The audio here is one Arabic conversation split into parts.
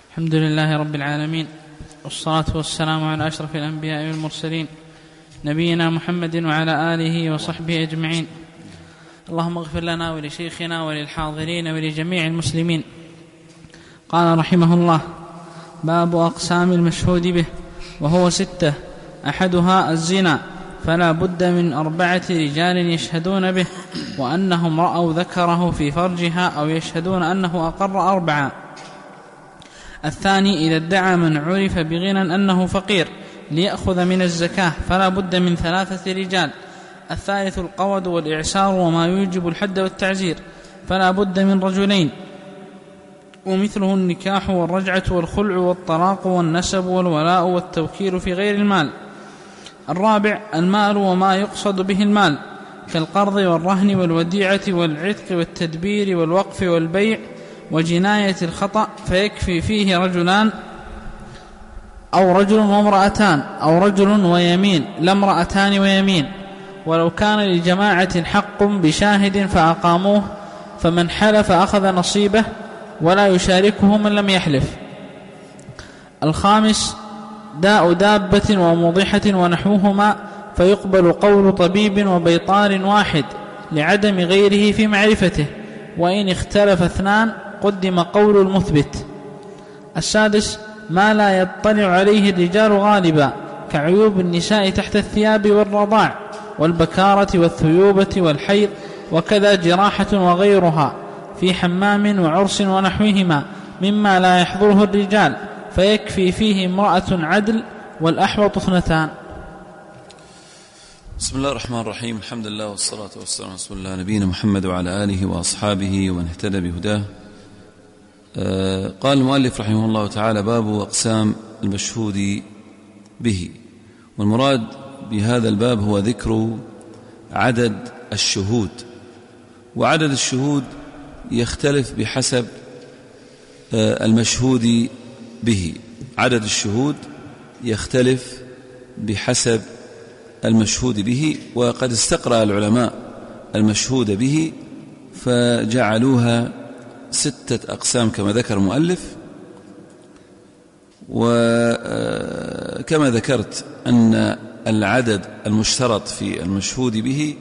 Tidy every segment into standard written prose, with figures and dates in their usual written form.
الحمد لله رب العالمين، والصلاة والسلام على أشرف الأنبياء والمرسلين نبينا محمد وعلى آله وصحبه أجمعين. اللهم اغفر لنا ولشيخنا وللحاضرين ولجميع المسلمين. قال رحمه الله: باب أقسام المشهود به، وهو 6. أحدها الزنا، فلا بد من 4 رجال يشهدون به، وأنهم رأوا ذكره في فرجها أو يشهدون أنه أقر 4. الثاني إذا ادعى من عرف بغنى أنه فقير ليأخذ من الزكاة، فلا بد من 3 رجال. الثالث القود والإعسار وما يوجب الحد والتعزير، فلا بد من 2، ومثله النكاح والرجعة والخلع والطلاق والنسب والولاء والتوكيل في غير المال. الرابع المال وما يقصد به المال، كالقرض والرهن والوديعة والعتق والتدبير والوقف والبيع وجناية الخطأ، فيكفي فيه رجلان أو رجل وامرأتان، أو رجل ويمين لا امرأتان ويمين، ولو كان لجماعة حق بشاهد فأقاموه، فمن حلف أخذ نصيبه ولا يشاركه من لم يحلف. الخامس داء دابة ومضحة ونحوهما، فيقبل قول طبيب وبيطار واحد لعدم غيره في معرفته، وإن اختلف 2 قدم قول المثبت. السادس ما لا يطلع عليه الرجال غالبا، كعيوب النساء تحت الثياب والرضاع والبكارة والثيوبة والحيض، وكذا جراحة وغيرها في حمام وعرس ونحوهما مما لا يحضره الرجال، فيكفي فيه امرأة عدل والأحوط 2. بسم الله الرحمن الرحيم. الحمد لله والصلاة والسلام على رسول الله نبينا محمد وعلى آله وأصحابه ومن اهتدى بهداه. قال المؤلف رحمه الله تعالى: باب أقسام المشهود به. والمراد بهذا الباب هو ذكر عدد الشهود، وعدد الشهود يختلف بحسب المشهود به. عدد الشهود يختلف بحسب المشهود به، وقد استقرأ العلماء المشهود به فجعلوها 6 أقسام كما ذكر المؤلف. وكما ذكرت أن العدد المشترط في المشهود به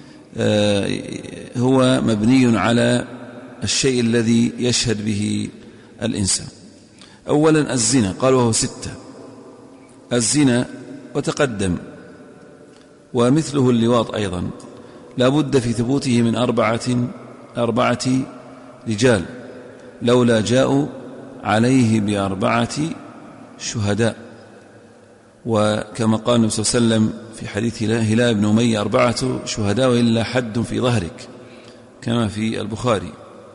هو مبني على الشيء الذي يشهد به الإنسان. أولا الزنا، قال وهو 6. الزنا وتقدم، ومثله اللواط أيضا لا بد في ثبوته من 4 رجال، لولا جاءوا عليه ب4 شهداء. وكما قال النبي صلى الله عليه وسلم في حديث هلال بن أمية: 4 شهداء إلا حد في ظهرك، كما في البخاري.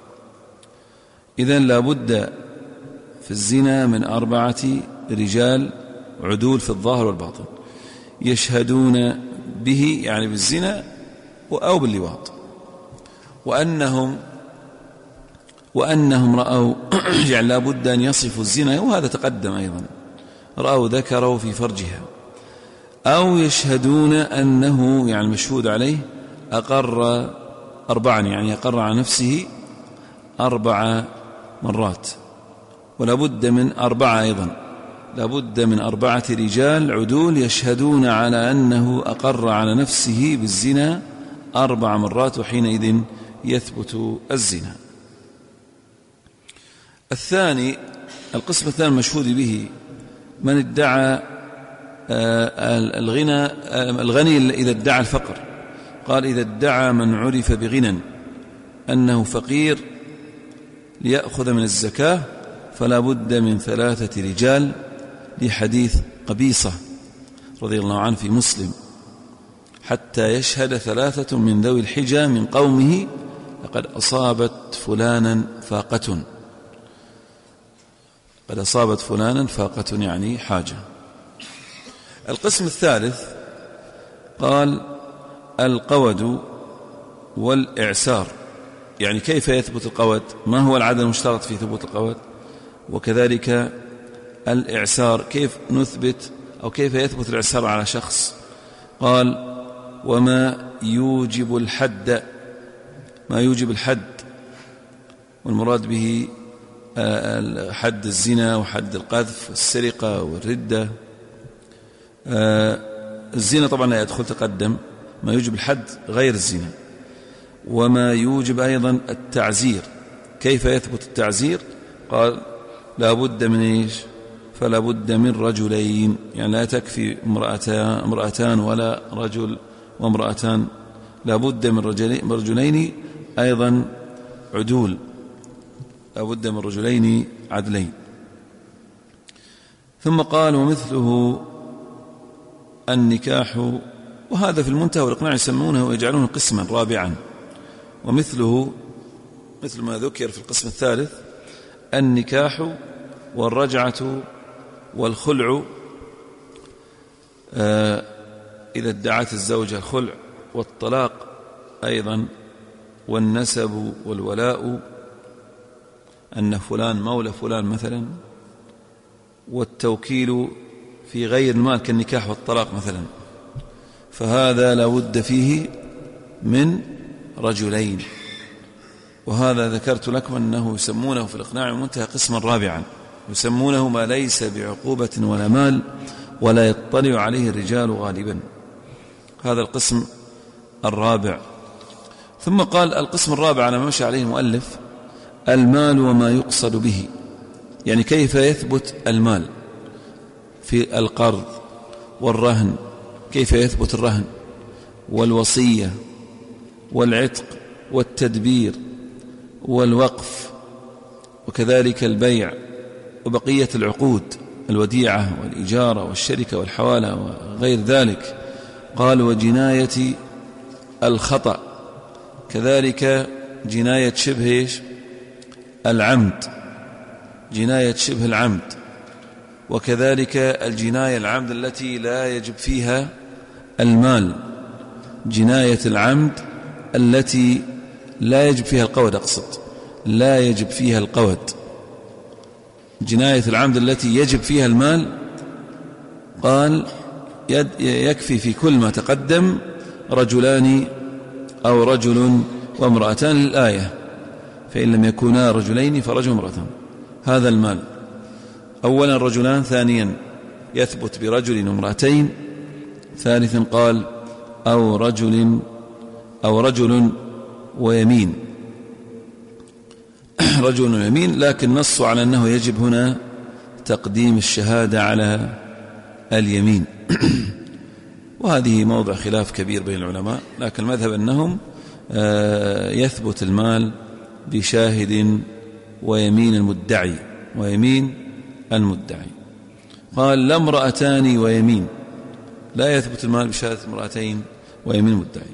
إذن لا بد في الزنا من 4 رجال عدول في الظاهر والباطن يشهدون به، يعني بالزنا أو باللواط، وأنهم رأوا يعني لا بد أن يصفوا الزنا، وهذا تقدم أيضا، رأوا ذكره في فرجها، أو يشهدون أنه يعني المشهود عليه أقر 4، يعني أقر على نفسه 4 مرات. ولا بد من 4 أيضا، لا بد من 4 رجال عدول يشهدون على أنه أقر على نفسه بالزنا 4 مرات، وحينئذ يثبت الزنا. الثاني القسم الثاني المشهود به من ادعى الغني إذا ادعى الفقر. قال: إذا ادعى من عرف بغنى أنه فقير ليأخذ من الزكاة، فلا بد من 3 رجال، لحديث قبيصة رضي الله عنه في مسلم: حتى يشهد 3 من ذوي الحجى من قومه لقد أصابت فلانا فاقة. قد أصابت فلانا فاقة يعني حاجة. القسم الثالث قال: القود والإعسار، يعني كيف يثبت القود، ما هو العدد المشترط في ثبوت القود، وكذلك الإعسار كيف نثبت أو كيف يثبت الإعسار على شخص. قال: وما يوجب الحد، ما يوجب الحد، والمراد به حد الزنا وحد القذف والسرقة والردة. الزنا طبعا لا يدخل، تقدم ما يوجب الحد غير الزنا، وما يوجب أيضا التعزير. كيف يثبت التعزير؟ قال لا بد من إيش؟ فلا بد من رجلين، يعني لا تكفي امرأتان ولا رجل وامرأتان، لا بد من رجلين أيضا عدول، لا بد من رجلين عدلين. ثم قال ومثله النكاح، وهذا في المنتهى والإقناع يسمونه ويجعلونه قسما رابعا. ومثله مثل ما ذكر في القسم الثالث النكاح والرجعة والخلع، إذا ادعت الزوجة الخلع، والطلاق أيضا، والنسب والولاء، أن فلان مولى فلان مثلا، والتوكيل في غير المال كالنكاح والطلاق مثلا، فهذا لا بد فيه من رجلين. وهذا ذكرت لكم أنه يسمونه في الإقناع المنتهى قسما رابعا، يسمونه ما ليس بعقوبة ولا مال ولا يطلع عليه الرجال غالبا، هذا القسم الرابع. ثم قال القسم الرابع على ما مشى عليه المؤلف المال وما يقصد به، يعني كيف يثبت المال في القرض والرهن، كيف يثبت الرهن والوصية والعتق والتدبير والوقف، وكذلك البيع وبقية العقود، الوديعة والإجارة والشركة والحوالة وغير ذلك. قال وجناية الخطأ، كذلك جناية شبه العمد، جناية شبه العمد، وكذلك الجناية العمد التي لا يجب فيها المال، جناية العمد التي لا يجب فيها القود، أقصد لا يجب فيها القود، جناية العمد التي يجب فيها المال. قال يكفي في كل ما تقدم رجلان أو رجل وامرأتان للآية، فإن لم يكونا رجلين فرجل وامرأتان، هذا المال أولا رجلان، ثانيا يثبت برجل وامرأتين، ثالثا قال أو رجل ويمين، رجل ويمين، لكن نص على أنه يجب هنا تقديم الشهادة على اليمين. وهذه موضع خلاف كبير بين العلماء، لكن المذهب أنهم يثبت المال بشاهد ويمين المدعي، ويمين المدعي. قال لا امرأتان ويمين، لا يثبت المال بشهادة امرأتين ويمين المدعي.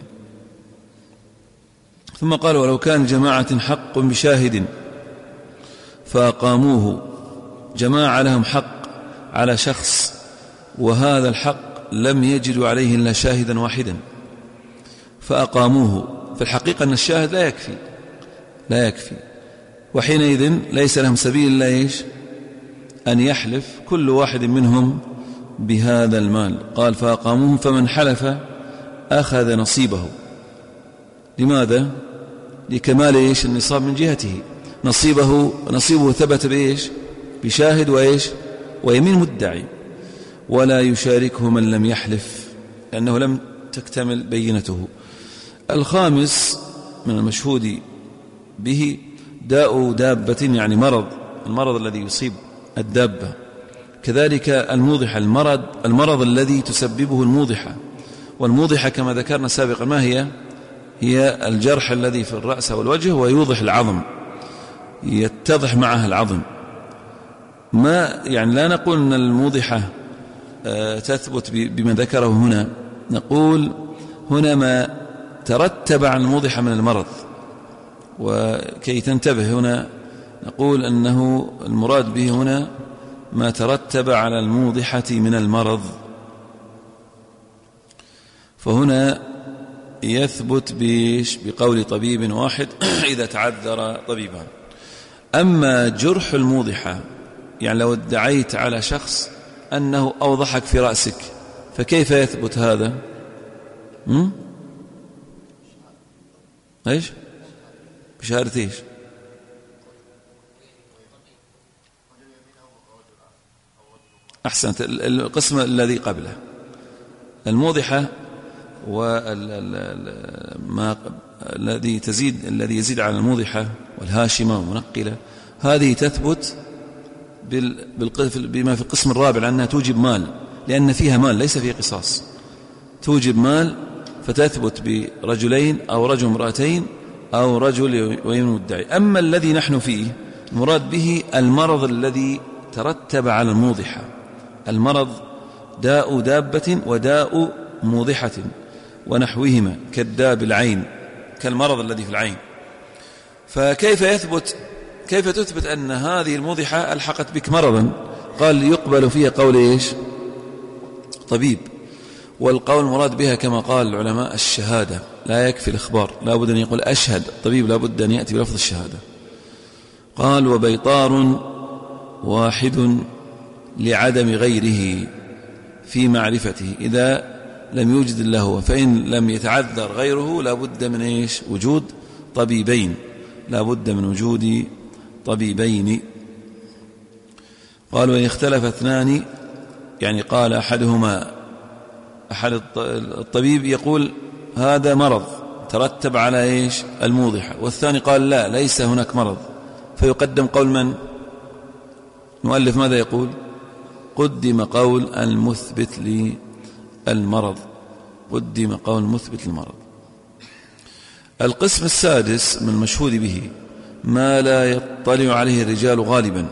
ثم قال ولو كان جماعة حق بشاهد فأقاموه، جماعة لهم حق على شخص وهذا الحق لم يجدوا عليه إلا شاهدا واحدا فأقاموه، في الحقيقة أن الشاهد لا يكفي، وحينئذ ليس لهم سبيل إلا إيش؟ أن يحلف كل واحد منهم بهذا المال. قال فأقاموه فمن حلف أخذ نصيبه. لماذا؟ لكمال إيش؟ النصاب من جهته، نصيبه ثبت بإيش؟ بشاهد وإيش؟ ويمين مدعي، ولا يشاركه من لم يحلف لأنه لم تكتمل بينته. الخامس من المشهود به داء دابة، يعني المرض الذي يصيب الدابة، كذلك الموضحة، المرض الذي تسببه الموضحة. والموضحة كما ذكرنا سابقا ما هي الجرح الذي في الرأس والوجه ويوضح العظم، يتضح معها العظم. ما يعني لا نقول أن الموضحة تثبت بما ذكره هنا، نقول هنا ما ترتب عن الموضحة من المرض، وكي تنتبه هنا نقول أنه المراد به هنا ما ترتب على الموضحة من المرض، فهنا يثبت بقول طبيب واحد إذا تعذر طبيبان. أما جرح الموضحة، يعني لو ادعيت على شخص أنه أوضحك في رأسك، فكيف يثبت هذا؟ إيش؟ بشهادة إيش؟ أحسنت. القسم الذي قبله الموضحة الذي يزيد على الموضحة والهاشمة والمنقلة، هذه تثبت بما في القسم الرابع لأنها توجب مال، لأن فيها مال ليس فيه قصاص، توجب مال فتثبت برجلين أو رجل امرأتين أو رجل ويمين مدعي. أما الذي نحن فيه المراد به المرض الذي ترتب على الموضحة، المرض داء دابة وداء موضحة ونحوهما كالداء بالعين، كالمرض الذي في العين. فكيف تثبت أن هذه الموضحة ألحقت بك مرضا؟ قال يقبل فيها قول إيش؟ طبيب. والقول المراد بها كما قال العلماء الشهادة، لا يكفي الإخبار، لا بد أن يقول أشهد. الطبيب لا بد أن يأتي بلفظ الشهادة. قال وبيطار واحد لعدم غيره في معرفته إذا لم يوجد له، فإن لم يتعذر غيره لا بد من إيش؟ وجود طبيبين، لا بد من وجود طبيبين. قال وإن اختلف اثنان، يعني قال أحد الطبيب يقول هذا مرض ترتب على إيش؟ الموضحة، والثاني قال لا ليس هناك مرض، فيقدم قول من؟ المؤلف ماذا يقول؟ قدم قول المثبت للمرض، قدم قول المثبت للمرض. القسم السادس من المشهود به ما لا يطلع عليه الرجال غالبا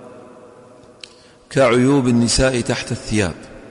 كعيوب النساء تحت الثياب.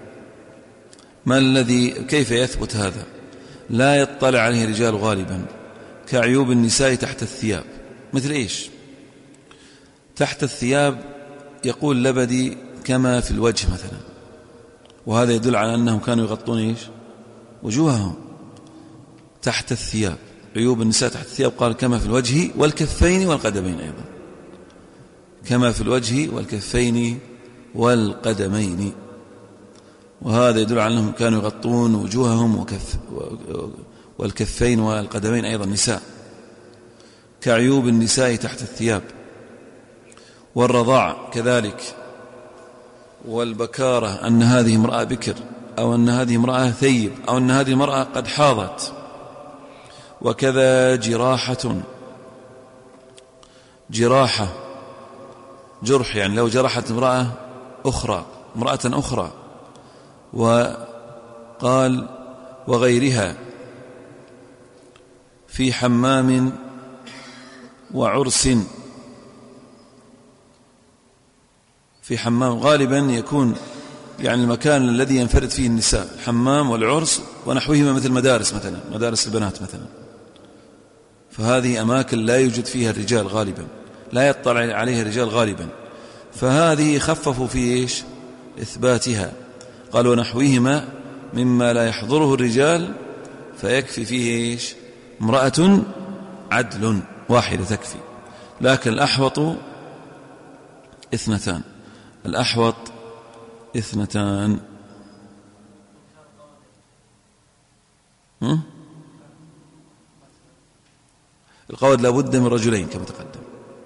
كيف يثبت هذا؟ لا يطلع عليه الرجال غالبا كعيوب النساء تحت الثياب. مثل إيش؟ تحت الثياب يقول لبدي كما في الوجه مثلا، وهذا يدل على أنهم كانوا يغطون إيش؟ وجوههم. تحت الثياب عيوب النساء تحت الثياب قال كما في الوجه والكفين والقدمين، أيضا كما في الوجه والكفين والقدمين، وهذا يدل على أنهم كانوا يغطون وجوههم والكفين والقدمين أيضا النساء، كعيوب النساء تحت الثياب. والرضاع كذلك، والبكارة أن هذه امرأة بكر، أو أن هذه امرأة ثيب، أو أن هذه المرأة قد حاضت. وكذا جراحة جرح، يعني لو جرحت امرأة أخرى. وقال وغيرها في حمام وعرس. في حمام غالبا يكون يعني المكان الذي ينفرد فيه النساء، الحمام والعرس ونحوهما، مثل مدارس مثلا، مدارس البنات مثلا، فهذه أماكن لا يوجد فيها الرجال غالبا، لا يطلع عليها الرجال غالبا، فهذه خففوا في إيش؟ إثباتها. قالوا ونحوهما مما لا يحضره الرجال فيكفي فيه إيش؟ امرأة عدل واحدة تكفي. لكن الأحوط اثنتان، القول لا بد من رجلين كما تقدم.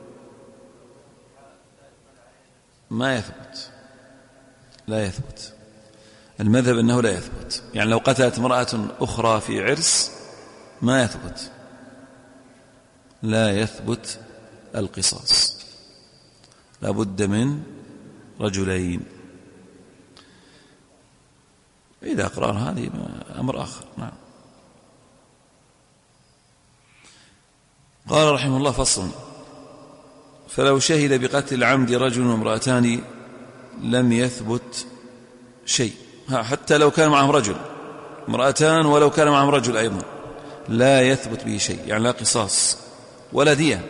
لا يثبت المذهب أنه لا يثبت، يعني لو قتلت امرأة أخرى في عرس لا يثبت القصاص، لا بد من رجلين. إذا أقرار هذه أمر آخر. نعم. قال رحمه الله فصل: فلو شهد بقتل العمد رجل وامرأتان لم يثبت شيء، حتى لو كان معهم رجل، امرأتان ولو كان معهم رجل أيضا لا يثبت به شيء، يعني لا قصاص ولا دية.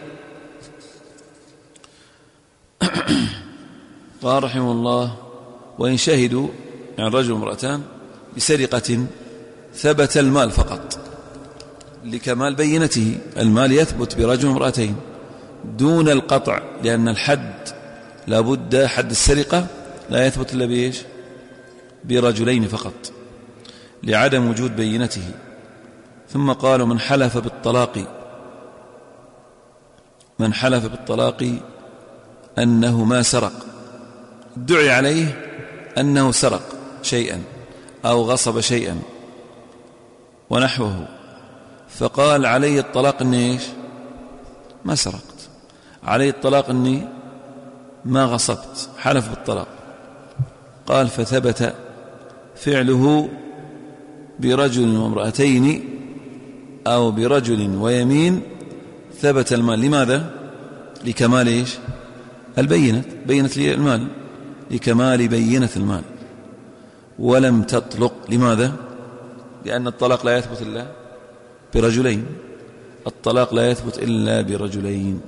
قال رحمه الله: وإن شهدوا يعني رجل وامرأتان بسرقة ثبت المال فقط لكمال بينته، المال يثبت برجل وامرأتين دون القطع، لأن الحد لابد، حد السرقة لا يثبت إلا بإيش؟ برجلين فقط لعدم وجود بينته. ثم قالوا: من حلف بالطلاق أنه ما سرق، ادعي عليه أنه سرق شيئا أو غصب شيئا ونحوه، فقال علي الطلاق أني إيش؟ ما سرقت، علي الطلاق أني ما غصبت، حلف بالطلاق. قال فثبت فعله برجل وامرأتين أو برجل ويمين ثبت المال. لماذا؟ لكمال إيش؟ البينة، بينة المال، لكمال بينة المال. ولم تطلق. لماذا؟ لأن الطلاق لا يثبت إلا برجلين، الطلاق لا يثبت إلا برجلين.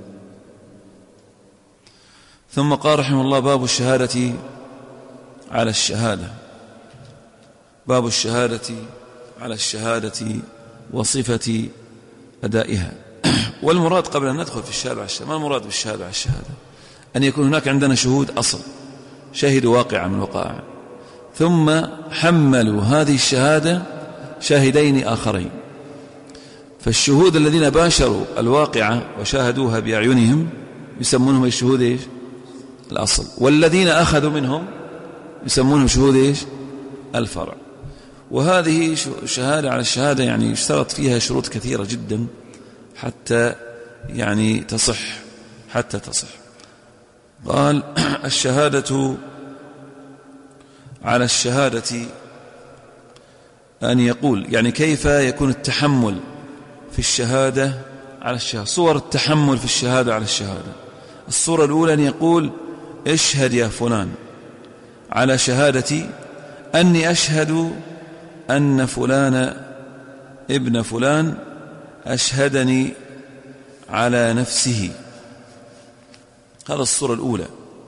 ثم قال رحمه الله باب الشهادة على الشهادة، باب الشهادة على الشهادة وصفة أدائها. والمراد قبل أن ندخل في الشهادة على الشهادة، ما المراد بالشهادة على الشهادة؟ أن يكون هناك عندنا شهود أصل، شهدوا واقعة من الوقائع، ثم حملوا هذه الشهادة شاهدين آخرين. فالشهود الذين باشروا الواقعة وشاهدوها بأعينهم يسمونهم الشهود إيش؟ الأصل. والذين أخذوا منهم يسمونهم شهود إيش؟ الفرع. وهذه شهادة على الشهادة يعني يشترط فيها شروط كثيرة جدا حتى يعني تصح، حتى تصح. قال الشهادة على الشهادة أن يقول يعني كيف يكون التحمل في الشهادة على الشهادة. صور التحمل في الشهادة على الشهادة: الصورة الأولى أن يقول اشهد يا فلان على شهادتي أني أشهد أن فلان ابن فلان أشهدني على نفسه. هذا الصورة الأولى.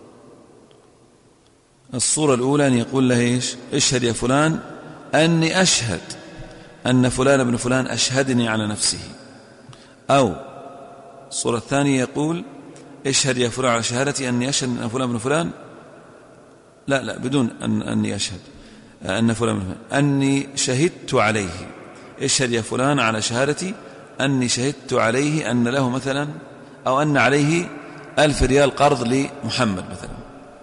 الصورة الأولى أن يقول له إيش؟ اشهد يا فلان أني أشهد أن فلان ابن فلان أشهدني على نفسه. أو الصورة الثانية يقول اشهد يا فلان على شهادتي أني أشهد أن فلان ابن فلان، لا بدون أني أشهد أن فلان ابن فلان، أني شهدت عليه. اشهد يا فلان على شهادتي أني شهدت عليه أن له مثلا أو أن عليه 1000 ريال قرض لمحمد مثلا.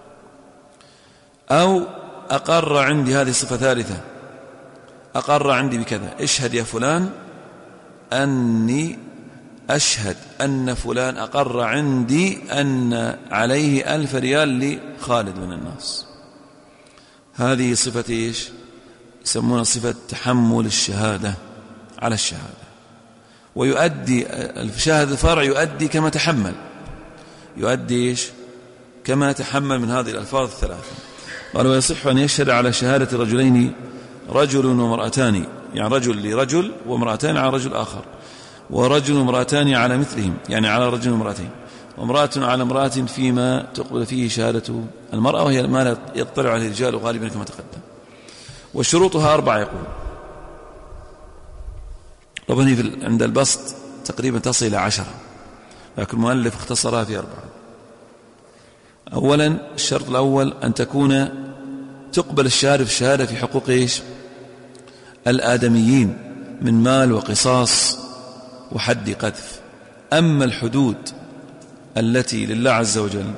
أو أقر عندي، هذه صفة ثالثة، أقر عندي بكذا. اشهد يا فلان أني أشهد أن فلان أقر عندي أن عليه 1000 ريال لخالد من الناس. هذه صفة إيش؟ يسمونها صفة تحمل الشهادة على الشهادة. ويؤدي شاهد الفرع يؤدي كما تحمل، يؤدي إيش؟ كما تحمل من هذه الألفاظ الثلاثة. قال ويصح أن يشهد على شهادة رجلين، رجل وامرأتان، يعني رجل لرجل وامرأتان على رجل آخر، ورجل وامرأتان على مثلهم، يعني على رجل وامرأتين، وامرأة على امرأة فيما تقبل فيه شهادة المرأة، وهي ما لا يطلع عليه الرجال غالبا كما تقدم. وشروطها 4 يقول. طبعا عند البسط تقريبا تصل إلى 10، لكن المؤلف اختصرها في 4. أولا الشرط الأول أن تكون تقبل الشهادة في الشهادة في حقوق إيش؟ الآدميين من مال وقصاص وحد قذف. أما الحدود التي لله عز وجل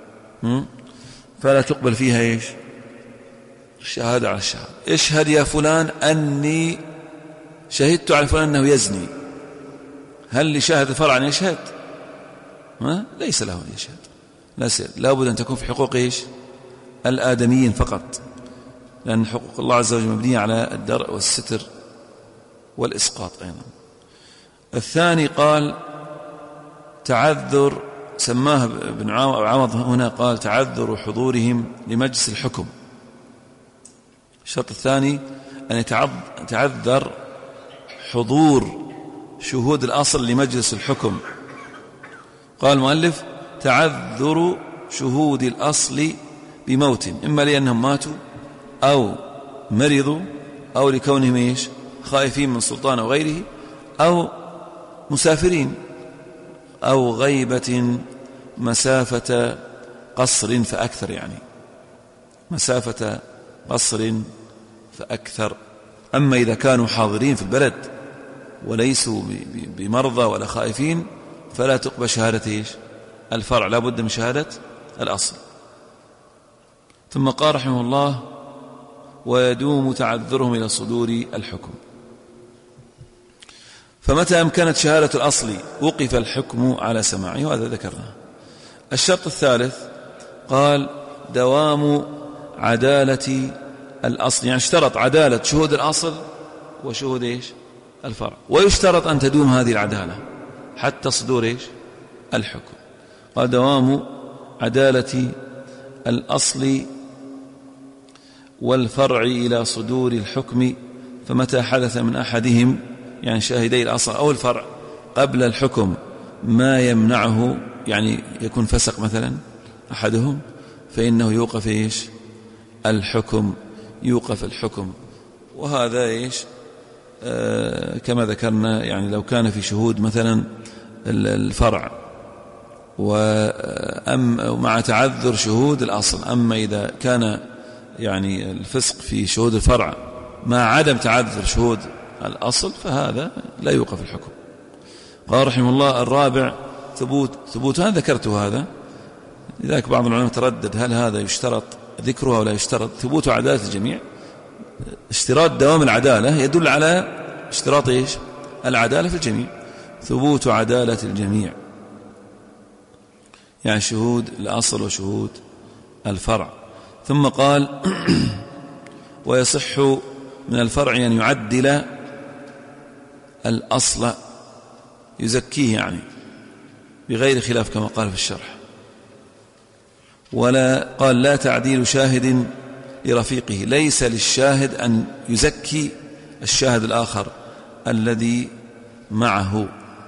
فلا تقبل فيها إيش؟ الشهادة على الشهادة. اشهد يا فلان أني شهدت على فلان أنه يزني. هل لشاهد الفرع أن يشهد؟ ليس له أن يشهد، لا بد أن تكون في حقوق إيش؟ الآدميين فقط، لأن حقوق الله عز وجل مبنية على الدرء والستر والإسقاط أيضا. الثاني قال تعذر، سماه ابن عوض هنا قال تعذر حضورهم لمجلس الحكم. الشرط الثاني أن يتعذر حضور شهود الأصل لمجلس الحكم. قال المؤلف تعذر شهود الأصل بموت، إما لأنهم ماتوا أو مرضوا أو لكونهم إيش؟ خائفين من سلطان أو غيره، أو مسافرين، أو غيبة مسافة قصر فأكثر، يعني مسافة قصر فأكثر. أما إذا كانوا حاضرين في البلد وليسوا بمرضى ولا خائفين فلا تقبل شهادة إيش؟ الفرع، لا بد من شهادة الأصل. ثم قال رحمه الله: ويدوم تعذرهم إلى صدور الحكم. فمتى أمكنت شهادة الأصل وقف الحكم على سماعه، وهذا ذكرناه. الشرط الثالث قال: دوام عدالة الأصل، يعني اشترط عدالة شهود الأصل وشهود الفرع، ويشترط أن تدوم هذه العدالة حتى صدور الحكم. قال: دوام عدالة الأصل والفرع إلى صدور الحكم، فمتى حدث من أحدهم، يعني شاهدي الأصل أو الفرع، قبل الحكم ما يمنعه، يعني يكون فسق مثلا أحدهم، فإنه يوقف الحكم، يوقف الحكم. وهذا كما ذكرنا، يعني لو كان في شهود مثلا الفرع ومع تعذر شهود الأصل، أما إذا كان يعني الفسق في شهود الفرع مع عدم تعذر شهود الأصل، فهذا لا يوقف الحكم. قال رحمه الله: الرابع ثبوت هذا ذكرته هذا، لذلك بعض العلماء تردد هل هذا يشترط ذكرها أو لا يشترط. ثبوت عدالة الجميع، اشتراط دوام العدالة يدل على اشتراط العدالة في الجميع، ثبوت عدالة الجميع، يعني شهود الأصل وشهود الفرع. ثم قال: ويصح من الفرع أن يعدل الأصل، يزكيه يعني بغير خلاف كما قال في الشرح. ولا قال: لا تعديل شاهد لرفيقه، ليس للشاهد أن يزكي الشاهد الآخر الذي معه.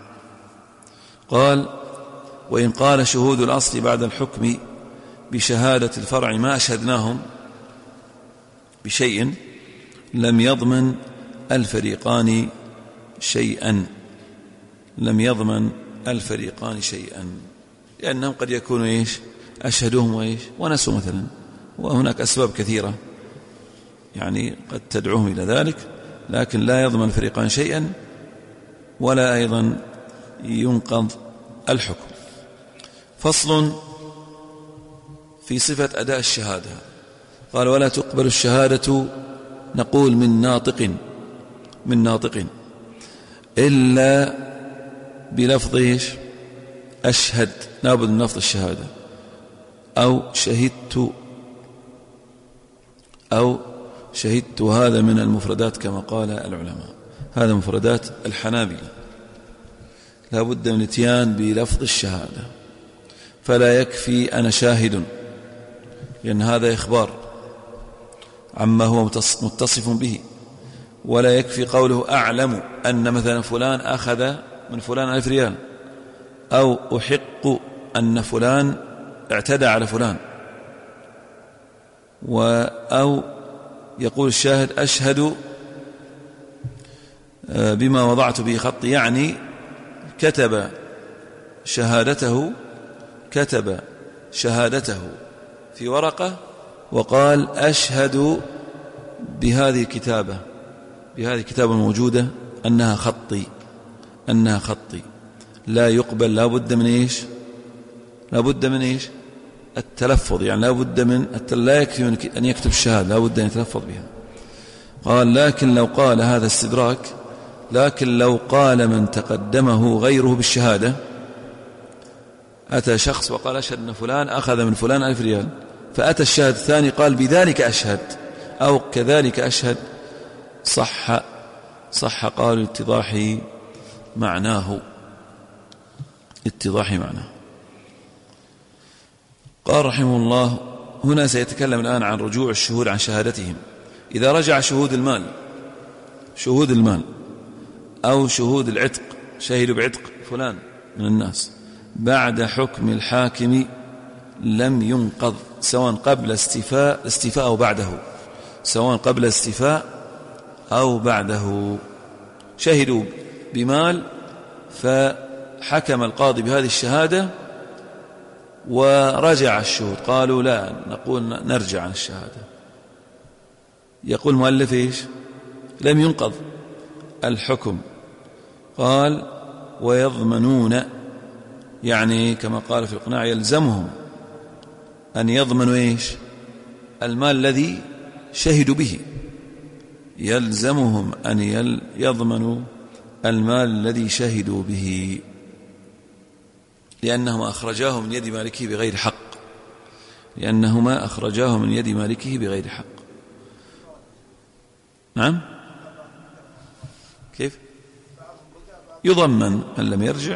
قال: وإن قال شهود الأصل بعد الحكم بشهادة الفرع ما أشهدناهم بشيء، لم يضمن الفريقان شيئا، لم يضمن الفريقان شيئا، لأنهم قد يكونوا أشهدوهم ونسوا مثلا، وهناك أسباب كثيرة يعني قد تدعوهم إلى ذلك، لكن لا يضمن الفريقان شيئا ولا أيضا ينقض الحكم. فصل في صفة أداء الشهادة. قال: ولا تقبل الشهادة، نقول من ناطق إلا بلفظ أشهد، لابد من لفظ الشهادة، أو شهدت، وهذا من المفردات كما قال العلماء، هذا مفردات الحنابلة، لا بد من الاتيان بلفظ الشهادة. فلا يكفي أنا شاهد، لأن هذا إخبار عما هو متصف به، ولا يكفي قوله أعلم أن مثلا فلان أخذ من فلان 1000 ريال، أو أحق أن فلان اعتدى على فلان، أو يقول الشاهد أشهد بما وضعت به خطي، يعني كتب شهادته في ورقة وقال أشهد بهذه الكتابة الموجودة أنها خطي، لا يقبل، لا بد من التلفظ، يعني لا بد من لا يكفي من أن يكتب الشهادة، لا بد أن يتلفظ بها. قال: لكن لو قال، هذا استدراك، لكن لو قال من تقدمه غيره بالشهادة، أتى شخص وقال أشهد أن فلان أخذ من فلان 1000 ريال، فأتى الشاهد الثاني قال بذلك أشهد أو كذلك أشهد، صح قالوا اتضاح معناه. قال رحمه الله: هنا سيتكلم الآن عن رجوع الشهود عن شهادتهم. إذا رجع شهود المال أو شهود العتق، شهدوا بعتق فلان من الناس بعد حكم الحاكم، لم ينقض، سواء قبل استيفاء أو بعده، شهدوا بمال فحكم القاضي بهذه الشهادة ورجع الشهود، قالوا لا، نقول نرجع عن الشهادة. يقول المؤلف لم ينقض الحكم. قال: ويضمنون، يعني كما قال في الإقناع يلزمهم أن يضمنوا المال الذي شهدوا به، يلزمهم أن يضمنوا المال الذي شهدوا به، لأنهما أخرجاه من يد مالكه بغير حق، لأنهما أخرجاه من يد مالكه بغير حق. نعم، كيف يضمن من لم يرجع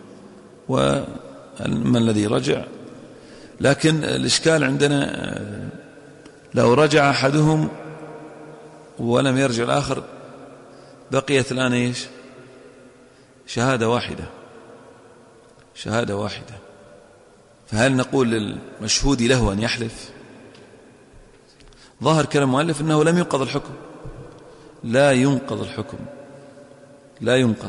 ومن الذي رجع؟ لكن الإشكال عندنا لو رجع أحدهم ولم يرجع الآخر بقيت الآن إيش؟ شهادة واحدة، شهادة واحدة. فهل نقول للمشهود له أن يحلف؟ ظاهر كلام المؤلف أنه لم ينقض الحكم، لا ينقض الحكم، لا ينقض.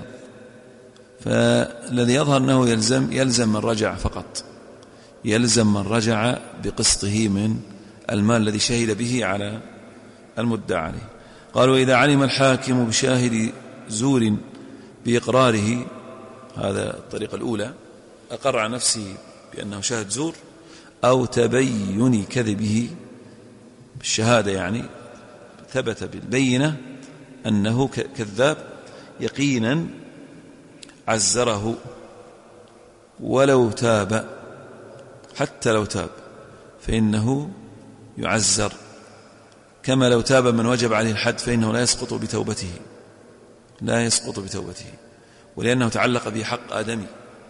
فالذي يظهر أنه يلزم من رجع فقط، يلزم من رجع بقسطه من المال الذي شهد به على المدعى عليه. قالوا: إذا علم الحاكم بشاهد زور بإقراره، هذا الطريقة الأولى، أقر على نفسه بأنه شاهد زور، أو تبين كذبه بالشهادة، يعني ثبت بالبينة أنه كذاب يقينا، عزره ولو تاب، حتى لو تاب فإنه يعزر، كما لو تاب من وجب عليه الحد فإنه لا يسقط بتوبته، لا يسقط بتوبته، ولأنه تعلق به حق آدمي.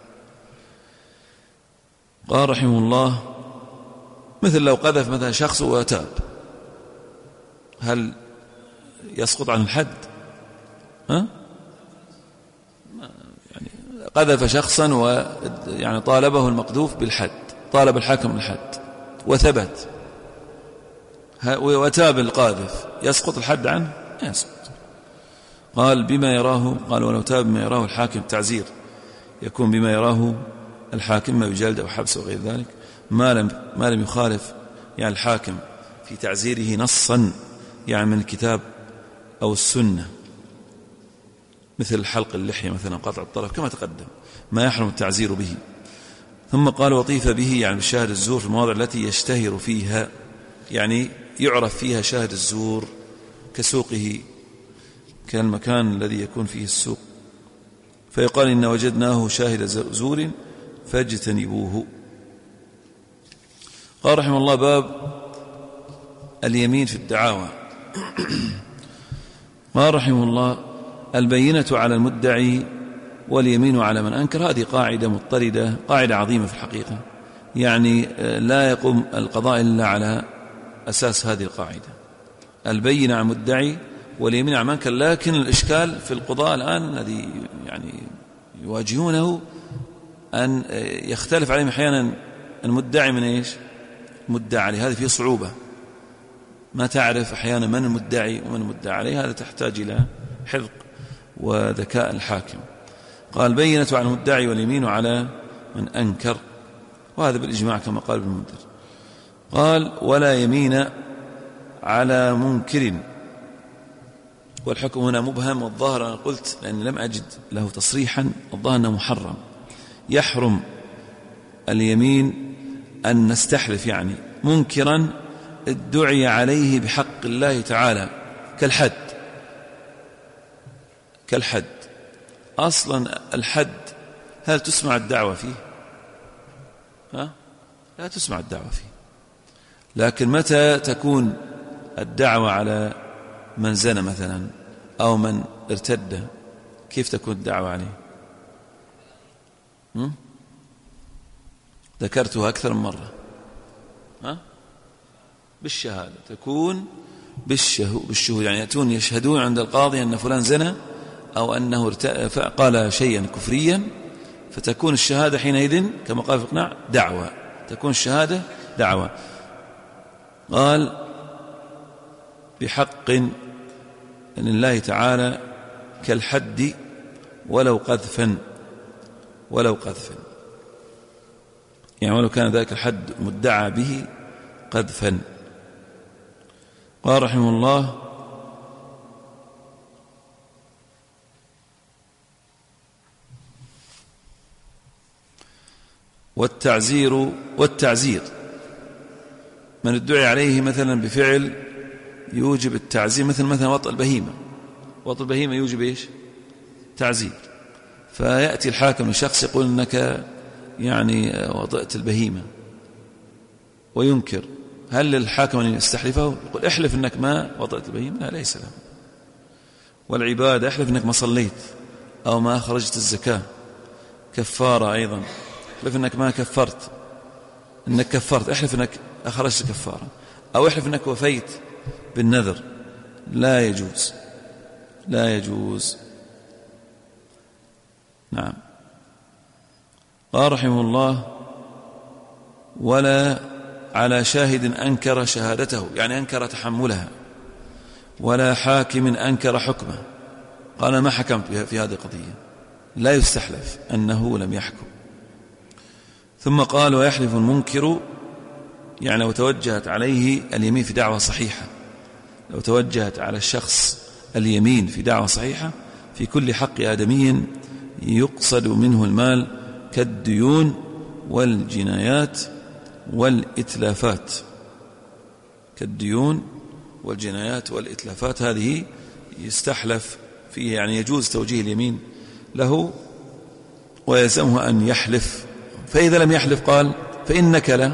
قال رحمه الله: مثل لو قذف مثلا شخص وتاب، هل يسقط عن الحد؟ يعني قذف شخصا ويعني طالبه المقذوف بالحد، طالب الحاكم بالحد وثبت، وتاب القاذف، يسقط الحد عنه؟ يسقط. قال: بما يراه، قال: ولو تاب بما يراه الحاكم تعزير، يكون بما يراه الحاكم ما بجلد أو حبس وغير ذلك، ما لم يخالف يعني الحاكم في تعزيره نصا، يعني من الكتاب أو السنة، مثل حلق اللحية مثلا، قطع الطرف، كما تقدم، ما يحرم التعزير به. ثم قال: وطيف به، يعني بالشاهد الزور في المواضع التي يشتهر فيها، يعني يعرف فيها شاهد الزور، كسوقه، كالمكان الذي يكون فيه السوق، فيقال: إن وجدناه شاهد زور فاجتنبوه. قال رحمه الله: باب اليمين في الدعاوى. قال رحمه الله: البينة على المدعي واليمين على من أنكر. هذه قاعدة مضطردة، قاعدة عظيمة في الحقيقة، يعني لا يقوم القضاء إلا على أساس هذه القاعدة، البينة على المدعي واليمين على من أنكر. لكن الإشكال في القضاء الآن الذي يعني يواجهونه أن يختلف عليهم أحيانا المدعي من إيش؟ مدعى عليه، هذه فيه صعوبة، ما تعرف أحيانا من المدعي ومن المدعى عليه، هذا تحتاج إلى حذق وذكاء الحاكم. قال: بينة على المدعي واليمين على من أنكر، وهذا بالإجماع كما قال ابن المنذر. قال: ولا يمين على منكر، والحكم هنا مبهم، والظاهر أنا قلت لأن لم أجد له تصريحا، الظاهر أنه محرم، يحرم اليمين أن نستحلف يعني منكرا ادعي عليه بحق الله تعالى، كالحد. أصلا الحد هل تسمع الدعوة فيه؟ لا تسمع الدعوة فيه. لكن متى تكون الدعوة على من زنى مثلا أو من ارتد، كيف تكون الدعوة عليه؟ ذكرتها أكثر من مرة، بالشهادة، تكون بالشهود، يعني يأتون يشهدون عند القاضي أن فلان زنى أو أنه قال شيئا كفريا، فتكون الشهادة حينئذ كما قال في الإقناع دعوة، تكون الشهادة دعوة. قال: بحق لله تعالى كالحد ولو قذفا، يعني ولو كان ذلك الحد مدعى به قذفا. قال رحمه الله: والتعزير من ادعي عليه مثلا بفعل يوجب التعزير، مثلا وطء البهيمة. وطء البهيمة يوجب إيش؟ تعزير. فيأتي الحاكم لشخص يقول إنك يعني وطئت البهيمة وينكر، هل للحاكم أن يستحلفه؟ يقول احلف إنك ما وطئت البهيمة؟ لا، ليس له. والعبادة احلف إنك ما صليت أو ما خرجت الزكاة. كفارة أيضا، احلف إنك ما كفرت، إنك كفرت، احلف إنك أخرجت كفارة، أو احلف إنك وفيت بالنذر. لا يجوز، لا يجوز. نعم. قال رحمه الله: ولا على شاهد أنكر شهادته، يعني أنكر تحملها، ولا حاكم أنكر حكمه، قال ما حكمت في هذه القضية، لا يستحلف أنه لم يحكم. ثم قال: ويحلف المنكر، يعني لو توجهت عليه اليمين في دعوة صحيحة، لو توجهت على الشخص اليمين في دعوة صحيحة في كل حق آدمي يقصد منه المال كالديون والجنايات والإتلافات، كالديون والجنايات والإتلافات، هذه يستحلف فيه، يعني يجوز توجيه اليمين له ويلزمه أن يحلف. فإذا لم يحلف قال: فإن نكل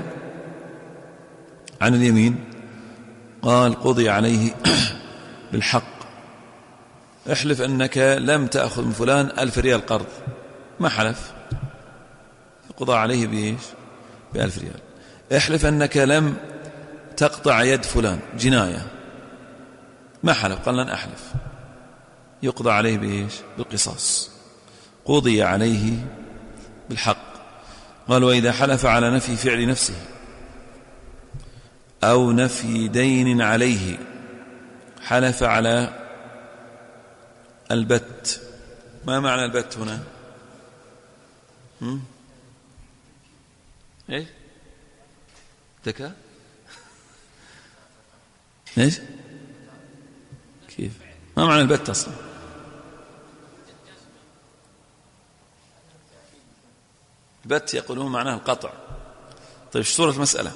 عن اليمين، قال: قضي عليه بالحق. احلف أنك لم تأخذ من فلان 1000 ريال قرض، ما حلف، قضى عليه بإيش؟ ب1000 ريال. احلف أنك لم تقطع يد فلان، جناية، ما حلف، قال: لن أحلف، يقضى عليه بإيش؟ بالقصاص. قضي عليه بالحق. قال: وإذا حلف على نفي فعل نفسه أو نفي دين عليه، حلف على البت. ما معنى البت هنا؟ ايش؟ ذكاء؟ ايش؟ كيف؟ ما معنى البت اصلا؟ البت يقولون معناه القطع. طيب ايش صورة المسألة؟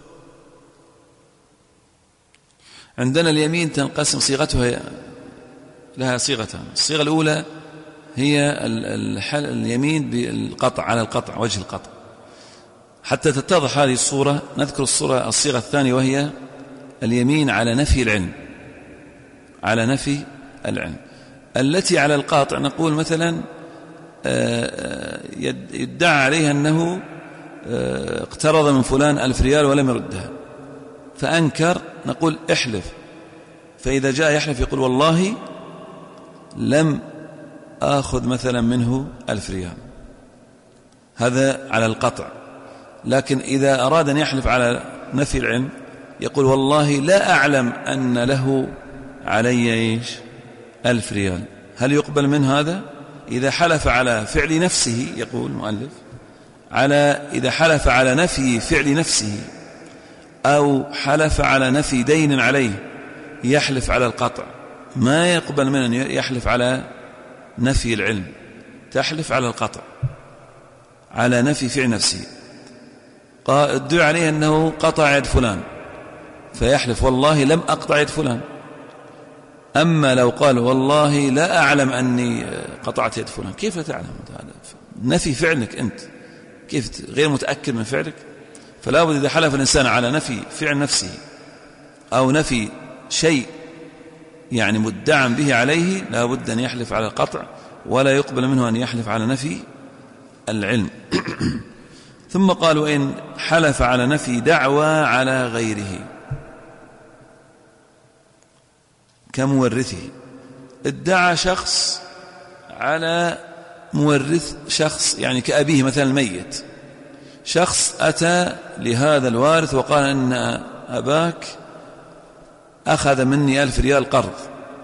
عندنا اليمين تنقسم صيغتها، لها صيغتان. الصيغة الأولى هي اليمين بالقطع، على القطع، وجه القطع. حتى تتضح هذه الصورة نذكر الصيغة الثانية، وهي اليمين على نفي العلم، على نفي العلم. التي على القاطع نقول مثلا يدعى عليها أنه اقترض من فلان 1000 ريال ولم يردها، فأنكر، نقول احلف. فإذا جاء يحلف يقول: والله لم آخذ مثلا منه 1000 ريال، هذا على القطع. لكن إذا أراد أن يحلف على نفي العلم يقول: والله لا أعلم أن له علي إيش 1000 ريال. هل يقبل من هذا؟ إذا حلف على فعل نفسه، يقول المؤلف، إذا حلف على نفي فعل نفسه أو حلف على نفي دين عليه يحلف على القطع، ما يقبل من أن يحلف على نفي العلم، تحلف على القطع، على نفي فعل نفسه. ادعى عليه أنه قطع يد فلان، فيحلف: والله لم أقطع يد فلان. أما لو قال: والله لا أعلم أني قطعت يد فلان، كيف لا تعلم؟ نفي فعلك أنت، كيف غير متأكد من فعلك؟ فلا بد إذا حلف الإنسان على نفي فعل نفسه أو نفي شيء يعني مدعى به عليه، لا بد أن يحلف على القطع، ولا يقبل منه أن يحلف على نفي العلم. ثم قالوا: إن حلف على نفي دعوى على غيره كمورثه، ادعى شخص على مورث شخص، يعني كأبيه مثلا الميت، شخص أتى لهذا الوارث وقال: إن أباك أخذ مني 1000 ريال قرض.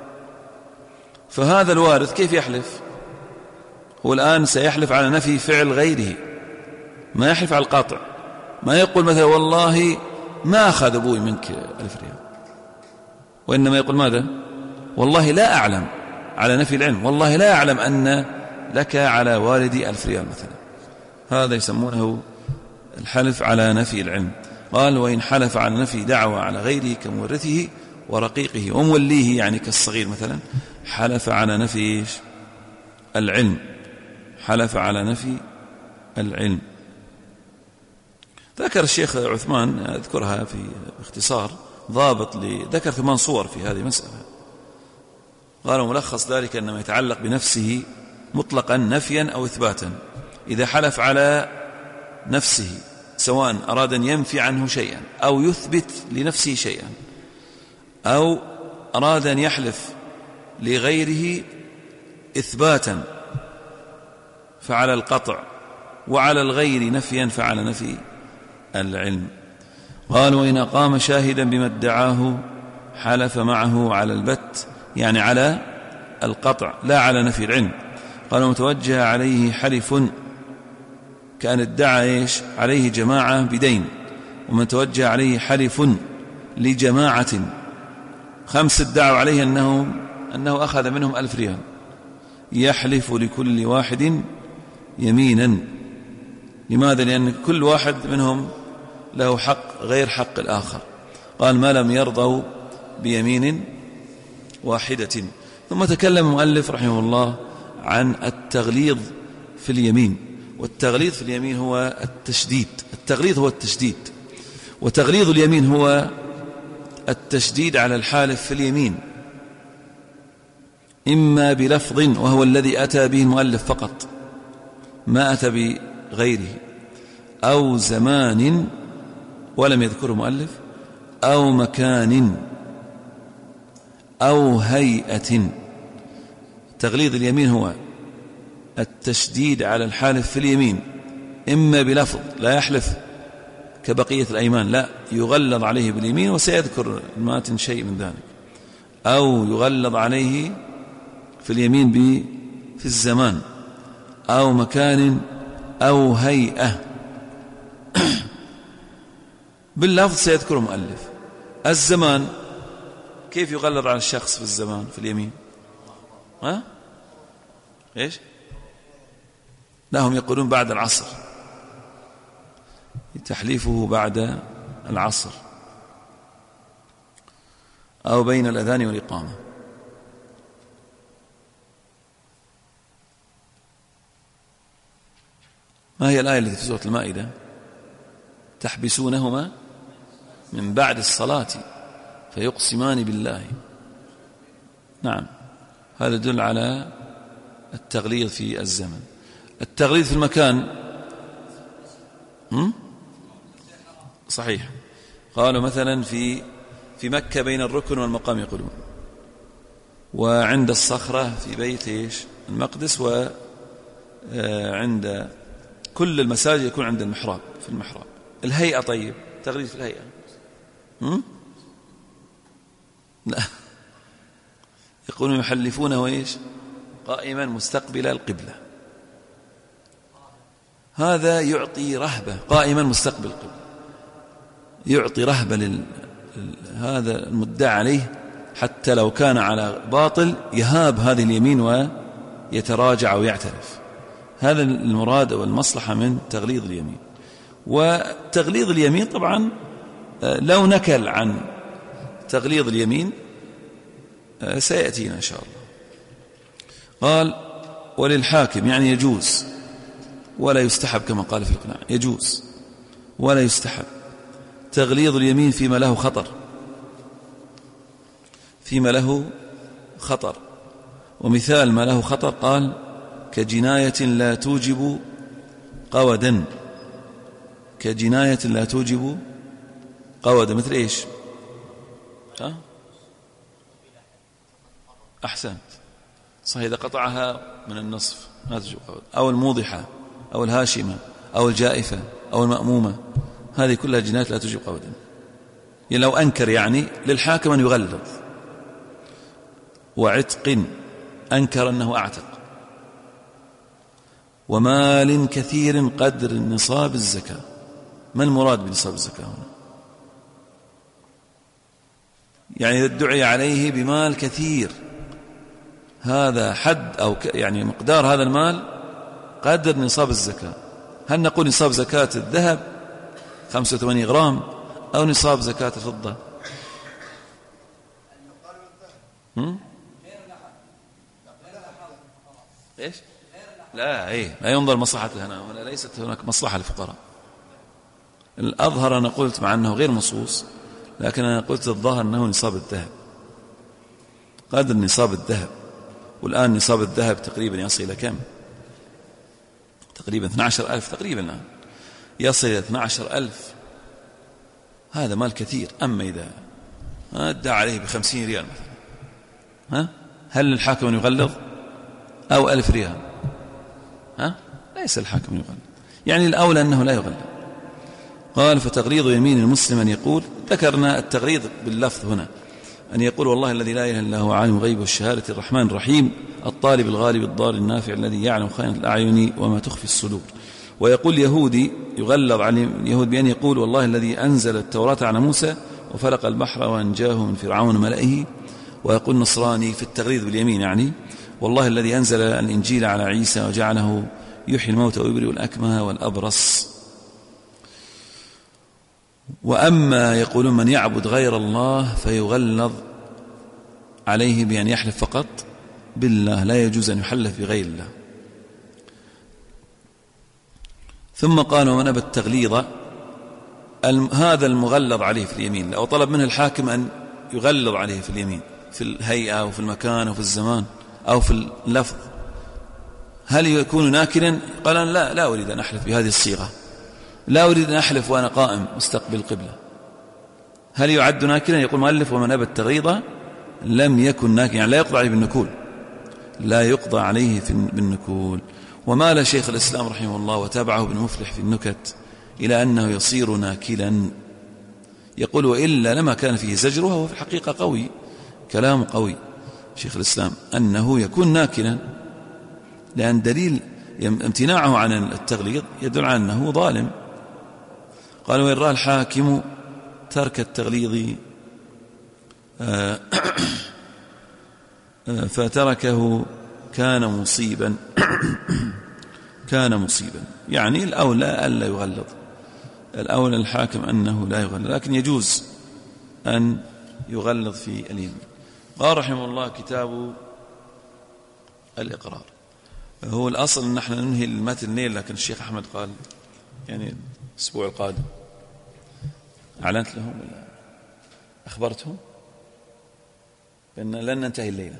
فهذا الوارث كيف يحلف؟ هو الآن سيحلف على نفي فعل غيره، ما يحلف على القاطع، ما يقول مثلا: والله ما أخذ أبوي منك 1000 ريال، وإنما يقول ماذا؟ والله لا أعلم، على نفي العلم، والله لا أعلم أن لك على والدي 1000 ريال مثلا. هذا يسمونه الحلف على نفي العلم. قال وإن حلف على نفي دعوى على غيره كمورثه ورقيقه وموليه، يعني كالصغير مثلا، حلف على نفي العلم، حلف على نفي العلم. ذكر الشيخ عثمان، أذكرها في اختصار، ضابط ذكر 8 صور في هذه المسألة. قال ملخص ذلك أنما يتعلق بنفسه مطلقا نفيا أو إثباتا. إذا حلف على نفسه سواء أراد أن ينفي عنه شيئا أو يثبت لنفسه شيئا، أو أراد أن يحلف لغيره إثباتا فعلى القطع، وعلى الغير نفيا فعلى نفي العلم. قال وإن أقام شاهدا بما ادعاه حلف معه على البت، يعني على القطع لا على نفي العلم. قال متوجه عليه حلف، كان ادعى عليه جماعة بدين، ومن توجه عليه حلف لجماعة 5 ادعوا عليه أنه أخذ منهم 1000 ريال، يحلف لكل واحد يمينا. لماذا؟ لأن كل واحد منهم له حق غير حق الآخر. قال ما لم يرضوا بيمين واحدة. ثم تكلم المؤلف رحمه الله عن التغليظ في اليمين، والتغليظ في اليمين هو التشديد. التغليظ هو التشديد، وتغليظ اليمين هو التشديد على الحالف في اليمين، إما بلفظ وهو الذي أتى به المؤلف فقط، ما أتى بغيره، أو زمان ولم يذكره المؤلف، أو مكان، أو هيئة. تغليظ اليمين هو التشديد على الحالف في اليمين، إما بلفظ لا يحلف كبقية الأيمان، لا، يغلظ عليه باليمين، وسيذكر الماتن شيء من ذلك، أو يغلظ عليه في اليمين في الزمان، أو مكان، أو هيئة. باللفظ سيذكر المؤلف. الزمان كيف يغلظ على الشخص في الزمان في اليمين؟ إيش؟ لا، هم يقولون بعد العصر، تحليفه بعد العصر أو بين الأذان والإقامة. ما هي الآية التي في سورة المائدة؟ تحبسونهما من بعد الصلاة فيقسمان بالله. نعم، هذا يدل على التغليظ في الزمن. التغليظ في المكان صحيح. قالوا مثلا في مكة بين الركن والمقام يقولون، وعند الصخرة في بيت المقدس، وعند كل المساجد يكون عند المحراب، في المحراب. الهيئة طيب، تغليظ في الهيئة لا، يقولون يحلفونه قائما مستقبل القبلة. هذا يعطي رهبة، قائما مستقبل القبلة، يعطي رهبة هذا المدعى عليه، حتى لو كان على باطل يهاب هذه اليمين ويتراجع ويعترف. هذا المراد والمصلحة من تغليظ اليمين. وتغليظ اليمين طبعا لو نكل عن تغليظ اليمين سيأتينا إن شاء الله. قال وللحاكم، يعني يجوز ولا يستحب، كما قال في الإقناع، يجوز ولا يستحب تغليظ اليمين فيما له خطر، فيما له خطر. ومثال ما له خطر قال كجناية لا توجب قودا، كجناية لا توجب قودا، مثل إيش؟ أحسنت، صحيح، إذا قطعها من النصف ما توجب قودا، أو الموضحة، أو الهاشمة، أو الجائفة، أو المأمومة، هذه كلها جنايات لا توجب قودا. لو أنكر يعني للحاكم أن يغلظ. وعتق، أنكر أنه أعتق. ومال كثير قدر نصاب الزكاة. ما المراد بنصاب الزكاة هنا؟ يعني إذا ادعي عليه بمال كثير، هذا حد أو يعني مقدار هذا المال قدر نصاب الزكاة. هل نقول نصاب زكاة الذهب 85 غرام، أو نصاب زكاة الفضة؟ إيش؟ لا ينظر مصلحتها هنا، ليست هناك مصلحة للفقراء. الأظهر أنا قلت مع أنه غير مصوص، لكن أنا قلت الظاهر أنه نصاب الذهب، قدر نصاب الذهب. والآن نصاب الذهب تقريبا يصل إلى كم؟ تقريبا 12,000 تقريبا الآن يصل إلى 12,000. هذا مال كثير. أما إذا أدى عليه ب50 ريال مثلا، هل الحاكم يغلظ؟ أو 1000 ريال؟ ليس الحاكم يغلظ، يعني الأولى أنه لا يغلظ. قال فتغليظ يمين المسلم أن يقول، ذكرنا التغليظ باللفظ هنا، أن يقول والله الذي لا إله إلا هو عالم الغيب والشهادة الرحمن الرحيم الطالب الغالب الضار النافع الذي يعلم خائنة الأعين وما تخفي الصدور. ويقول يهودي يغلظ عن اليهود بأن يقول والله الذي أنزل التوراة على موسى وفلق البحر وأنجاه من فرعون ملئه. ويقول نصراني في التغليظ باليمين يعني والله الذي أنزل الإنجيل على عيسى وجعله يحيي الموتى ويبرئ الأكمه والأبرص. وأما يقولون من يعبد غير الله فيغلظ عليه بأن يحلف فقط بالله، لا يجوز أن يحلف بغير الله. ثم قال ومن أبى التغليظ، هذا المغلظ عليه في اليمين لو طلب منه الحاكم أن يغلظ عليه في اليمين في الهيئة وفي المكان وفي الزمان أو في اللفظ، هل يكون ناكلا؟ قال لا أريد أن أحلف بهذه الصيغة، لا أريد أن أحلف وأنا قائم مستقبل القبلة. هل يعد ناكلا؟ يقول مؤلف ومن أبى التغليظ لم يكن ناكلا، يعني لا يقضى عليه بالنكول، لا يقضى عليه بالنكول. ومال شيخ الإسلام رحمه الله وتابعه ابن مفلح في النكت إلى أنه يصير ناكلا. يقول وإلا لما كان فيه زجر، وهو في الحقيقة قوي، كلام قوي شيخ الإسلام أنه يكون ناكلا، لأن دليل امتناعه عن التغليظ يدل على أنه ظالم. قال وإن رأى الحاكم ترك التغليظ فتركه كان مصيبا كان مصيبا، يعني الأولى ألا يغلظ، الأولى الحاكم أنه لا يغلظ، لكن يجوز أن يغلظ في اليمين. قال رحمه الله كتاب الإقرار. هو الأصل أن نحن ننهي المتن الليل، لكن الشيخ أحمد قال يعني الأسبوع القادم. أعلنت لهم ولا أخبرتهم بأن لن ننتهي الليلة؟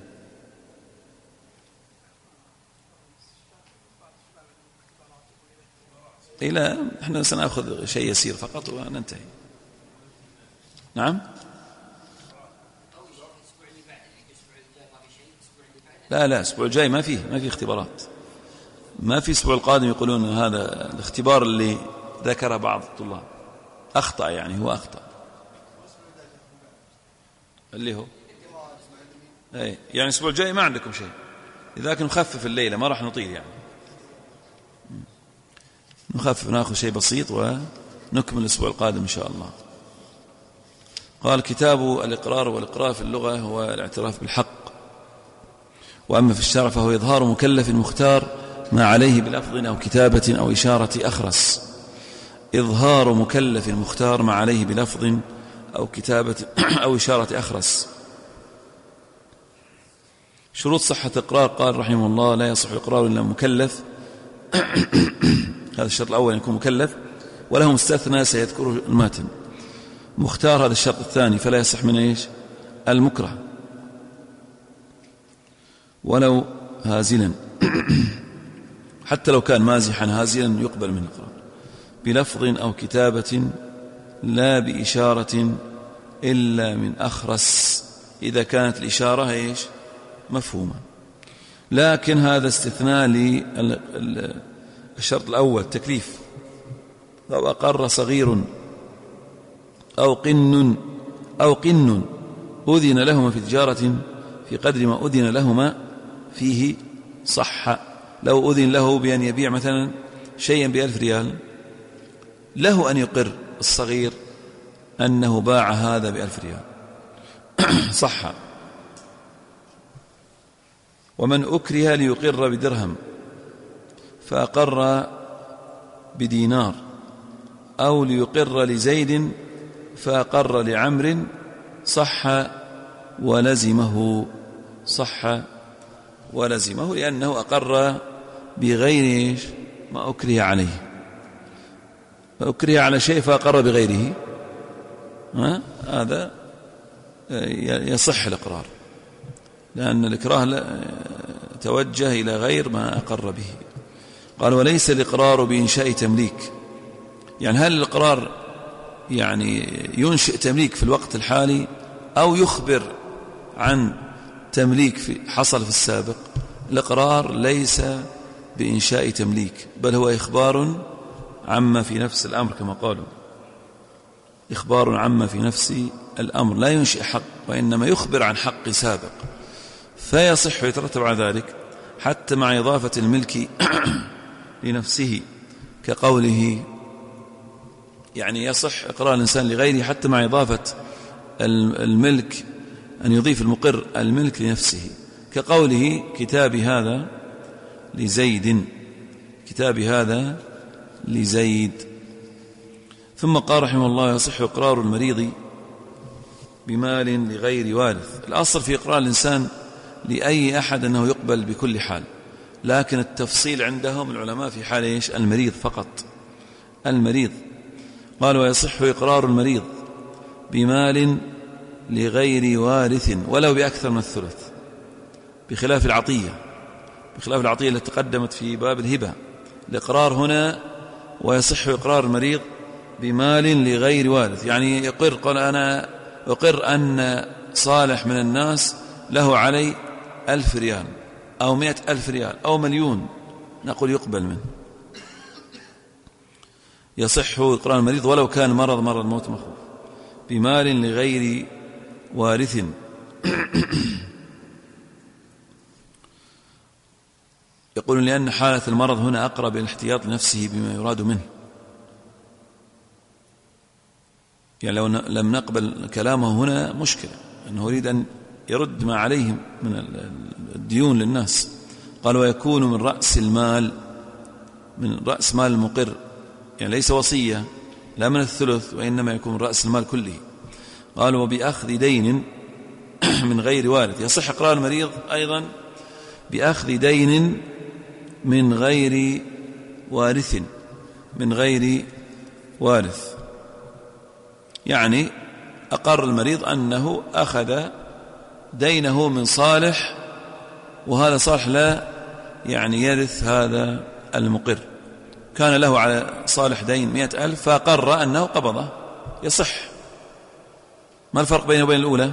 إلى نحن سنأخذ شيء يسير فقط وننتهي. نعم. لا الأسبوع الجاي ما فيه اختبارات، ما في الأسبوع القادم. يقولون هذا الاختبار اللي ذكره بعض الطلاب أخطأ، يعني هو أخطأ اللي هو يعني الأسبوع الجاي ما عندكم شيء، لذلك نخفف الليلة، ما راح نطيل، يعني نخفف نأخذ شيء بسيط ونكمل الأسبوع القادم إن شاء الله. قال كتاب الإقرار. والإقرار في اللغة هو الاعتراف بالحق، وأما في الشرع فهو إظهار مكلف مختار ما عليه بلفظ أو كتابة أو إشارة أخرس. إظهار مكلف مختار ما عليه بلفظ أو كتابة أو إشارة أخرس. شروط صحة الإقرار، قال رحمه الله لا يصح الإقرار إلا مكلف هذا الشرط الأول يكون مكلف، وله مستثنى سيذكره الماتن. مختار هذا الشرط الثاني، فلا يصح من إيش؟ المكره، ولو هازلا حتى لو كان مازحا هازلا يقبل منه الإقرار بلفظ أو كتابة لا بإشارة إلا من أخرس، إذا كانت الإشارة إيش؟ مفهومة. لكن هذا استثناء للشرط الأول تكليف. لو أقر صغير أو قن أذن لهما في تجارة في قدر ما أذن لهما فيه صح. لو أذن له بأن يبيع مثلا شيئا ب1000 ريال، له أن يقر الصغير أنه باع هذا ب1000 ريال صح. ومن أكره ليقر بدرهم فأقر بدينار، أو ليقر لزيد فأقر لعمر صح ولزمه، صح ولزمه، لأنه أقر بغير ما أكره عليه، فأكره على شيء فأقر بغيره، هذا يصح الإقرار، لأن الإكراه توجه إلى غير ما أقر به. قال وليس الإقرار بإنشاء تمليك، يعني هل الإقرار يعني ينشئ تمليك في الوقت الحالي أو يخبر عن تمليك حصل في السابق؟ الإقرار ليس بإنشاء تمليك، بل هو إخبار عما في نفس الأمر، كما قالوا إخبار عما في نفس الأمر، لا ينشئ حق وإنما يخبر عن حق سابق، فيصح ويترتب على ذلك حتى مع إضافة الملك لنفسه، كقوله يعني يصح إقرار الإنسان لغيره حتى مع إضافة الملك، أن يضيف المقر الملك لنفسه، كقوله كتابي هذا لزيد، كتابي هذا لزيد. ثم قال رحمه الله يصح إقرار المريض بمال لغير وارث. الأصل في إقرار الإنسان لأي أحد أنه يقبل بكل حال، لكن التفصيل عندهم العلماء في حال إيش؟ المريض فقط، المريض. قال ويصح إقرار المريض بمال لغير وارث ولو بأكثر من الثلث، بخلاف العطية، بخلاف العطية التي تقدمت في باب الهبة. الإقرار هنا ويصح إقرار المريض بمال لغير وارث، يعني يقر، قال أنا أقر أن صالح من الناس له علي 1000 ريال أو 100,000 ريال أو 1,000,000، نقول يقبل منه. يصح إقرار المريض ولو كان مرض الموت مخوف بمال لغير وارث. يقول لأن حالة المرض هنا أقرب إلى الاحتياط لنفسه بما يراد منه، يعني لو لم نقبل كلامه هنا مشكلة، أنه يريد أن يرد ما عليهم من الديون للناس. قال ويكون من رأس المال، من رأس مال المقر، يعني ليس وصية لا من الثلث، وإنما يكون من رأس المال كله. قال وبأخذ دين من غير وارث. يصح إقرار المريض أيضا بأخذ دين من غير وارث، من غير وارث، يعني أقر المريض أنه أخذ دينه من صالح، وهذا صالح لا يعني يرث هذا المقر، كان له على صالح دين 100,000 فأقر أنه قبضه، يصح. ما الفرق بينه وبين الأولى؟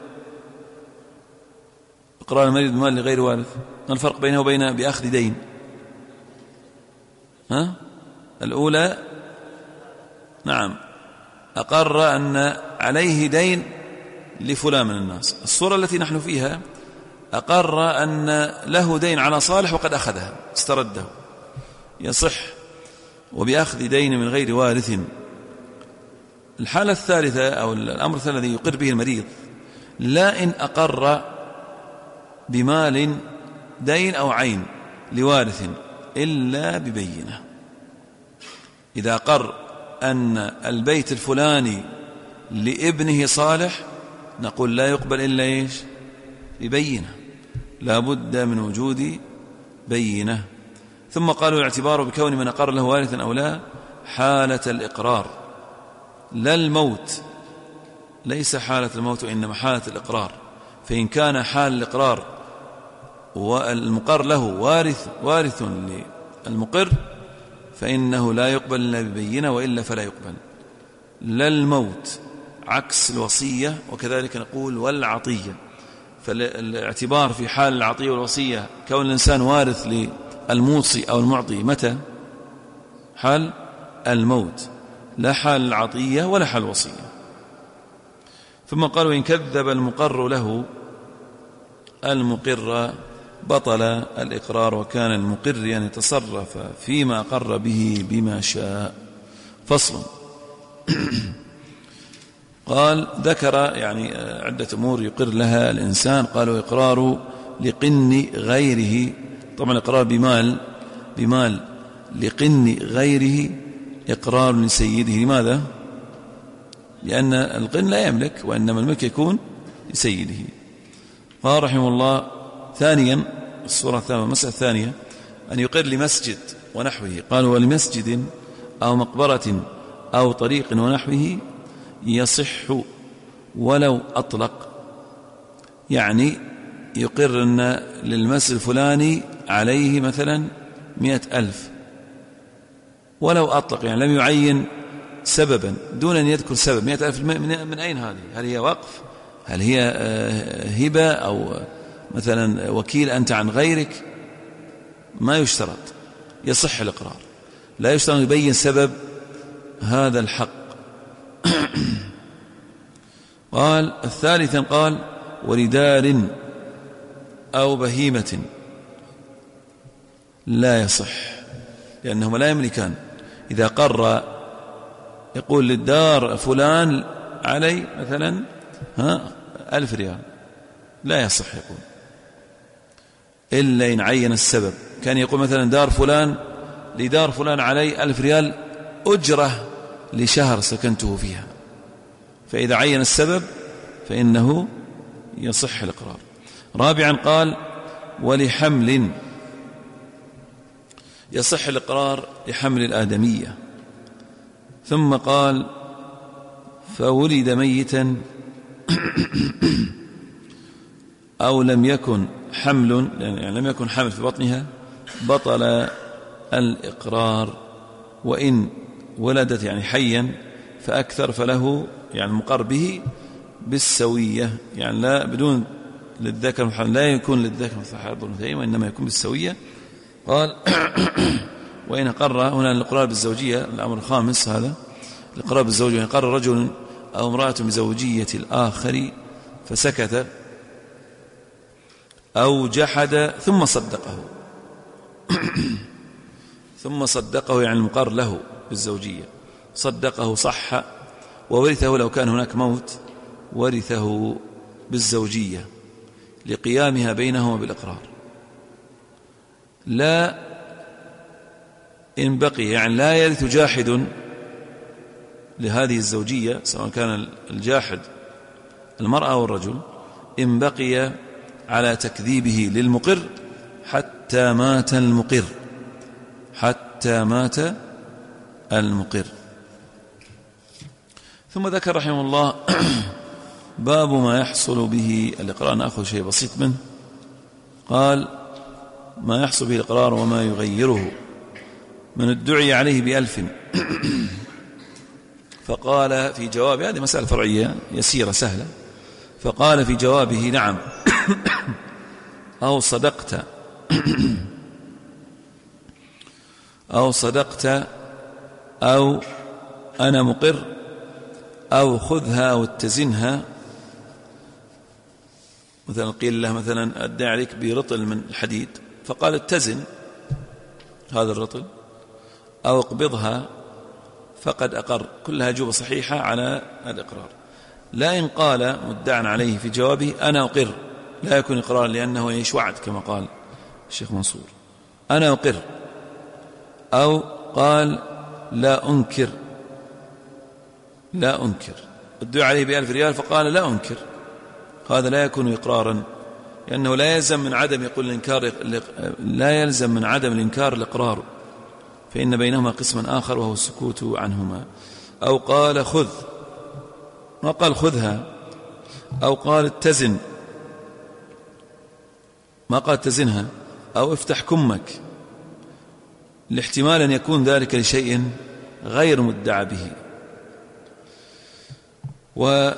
إقرار المريض بمال لغير وارث، ما الفرق بينه وبين بأخذ دين؟ الأولى نعم أقر أن عليه دين لفلان من الناس، الصورة التي نحن فيها أقر أن له دين على صالح وقد أخذها استرده، يصح. وبأخذ دين من غير وارث. الحالة الثالثة أو الأمر الثالث الذي يقر به المريض، لا إن أقر بمال دين أو عين لوارث إلا ببينة. إذا أقر أن البيت الفلاني لابنه صالح، نقول لا يقبل إلا إيش؟ ببينة، لا بد من وجود بينة. ثم قالوا الاعتبار بكون من أقر له وارثا أو لا حالة الإقرار، لا الموت، ليس حالة الموت وإنما حالة الإقرار. فإن كان حال الإقرار والمقر له وارث للمقر فإنه لا يقبل إلا ببينة، وإلا فلا يقبل. لا الموت عكس الوصية، وكذلك نقول والعطية. فالاعتبار في حال العطية والوصية كون الإنسان وارث للموصي أو المعطي متى؟ حال الموت، لا حال العطية ولا حال الوصية. ثم قالوا إن كذب المقر له المقر بطل الإقرار، وكان المقر أن يتصرف فيما أقر به بما شاء. فصل. قال ذكر يعني عدة أمور يقر لها الإنسان. قالوا إقرار لقن غيره، طبعا إقرار بمال لقن غيره إقرار لسيده. لماذا؟ لأن القن لا يملك، وإنما الملك يكون لسيده. قال رحمه الله: ثانيا الصورة الثانية، المسألة الثانية أن يقر لمسجد ونحوه. قال: ولمسجد أو مقبرة أو طريق ونحوه يصح ولو أطلق، يعني يقر أن للمسجد الفلاني عليه مثلا 100,000 ولو أطلق، يعني لم يعين سببا دون أن يذكر سبب. 100,000 من أين هذه؟ هل هي وقف؟ هل هي هبة؟ أو مثلا وكيل أنت عن غيرك؟ ما يشترط، يصح الإقرار، لا يشترط أن يبين سبب هذا الحق. قال: الثالثا قال: ولدار أو بهيمة لا يصح، لأنهما لا يملكان. إذا قر يقول للدار فلان علي مثلا 1,000 ريال، لا يصح يقول إلا إن عين السبب. كان يقول مثلا لدار فلان علي 1,000 ريال أجرة لشهر سكنته فيها، فإذا عين السبب فإنه يصح الإقرار. رابعا قال: ولحمل يصح الإقرار لحمل الآدمية. ثم قال: فولد ميتا أو لم يكن حمل، يعني لم يكن حمل في بطنها، بطل الإقرار. وإن ولدت يعني حيا فأكثر فله، يعني المقر به بالسوية، يعني لا بدون للذكر، لا يكون للذكر مثل حظ الأنثيين، وإنما يكون بالسوية. قال: وإن قر، هنا الإقرار بالزوجية الأمر الخامس، هذا الإقرار بالزوجية. وإن قر رجل أو امرأة بزوجية الآخر فسكت أو جحد ثم صدقه يعني المقر له بالزوجية صدقه صح، وورثه لو كان هناك موت ورثه بالزوجية لقيامها بينهما بالإقرار. لا إن بقي، يعني لا يرث جاحد لهذه الزوجية، سواء كان الجاحد المرأة أو الرجل، إن بقي على تكذيبه للمقر حتى مات المقر. ثم ذكر رحمه الله باب ما يحصل به الإقرار. نأخذ شيء بسيط منه. قال: ما يحصل به الإقرار وما يغيره. من ادعي عليه ب1,000 فقال في جواب، هذه مسألة فرعية يسيرة سهلة، فقال في جوابه: نعم أو صدقت أو أنا مقر أو خذها أو اتزنها. مثلا قيل له مثلا أدعي عليك برطل من الحديد، فقال: اتزن هذا الرطل أو اقبضها، فقد أقر. كلها أجوبة صحيحة على الإقرار. لا إن قال مدعا عليه في جوابه أنا أقر، لا يكون إقرار، لأنه يشوعد كما قال الشيخ منصور، أنا أقر. أو قال لا أنكر، ادعى عليه ب1,000 ريال فقال لا أنكر، هذا لا يكون إقرارا، لأنه لا يلزم من عدم الإنكار الإقرار، فإن بينهما قسما آخر وهو السكوت عنهما. أو قال خذ، ما قال خذها. أو قال اتزن، ما قال اتزنها. أو افتح كمك، لاحتمال أن يكون ذلك لشيء غير مدعى به. وقول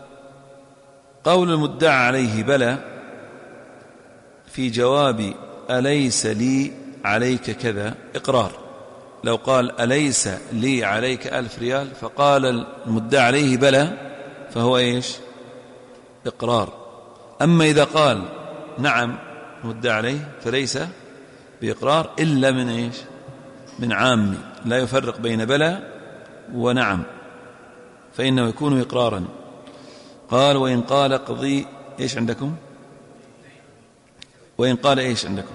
المدعى عليه بلى في جواب أليس لي عليك كذا إقرار. لو قال أليس لي عليك 1,000 ريال فقال المدعى عليه بلى فهو إيش؟ إقرار. أما إذا قال نعم مدعى عليه فليس بإقرار إلا من إيش؟ من عام، لا يفرق بين بلى ونعم، فإنه يكون إقرارا. قال وإن قال اقضي، إيش عندكم؟ وإن قال إيش عندكم؟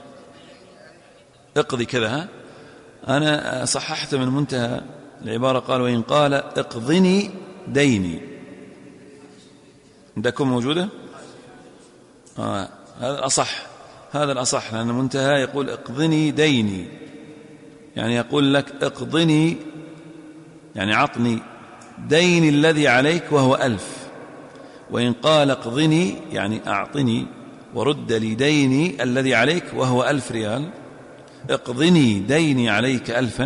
اقضي كذا. أنا صححت من منتهى العبارة، قال وإن قال اقضني ديني. عندكم موجودة؟ هذا الأصح، هذا الأصح، لأن المنتهى يقول اقضني ديني، يعني يقول لك اقضني، يعني عطني ديني الذي عليك وهو 1000. وإن قال اقضني يعني أعطني ورد لي ديني الذي عليك وهو 1000 ريال، اقضني ديني عليك 1000،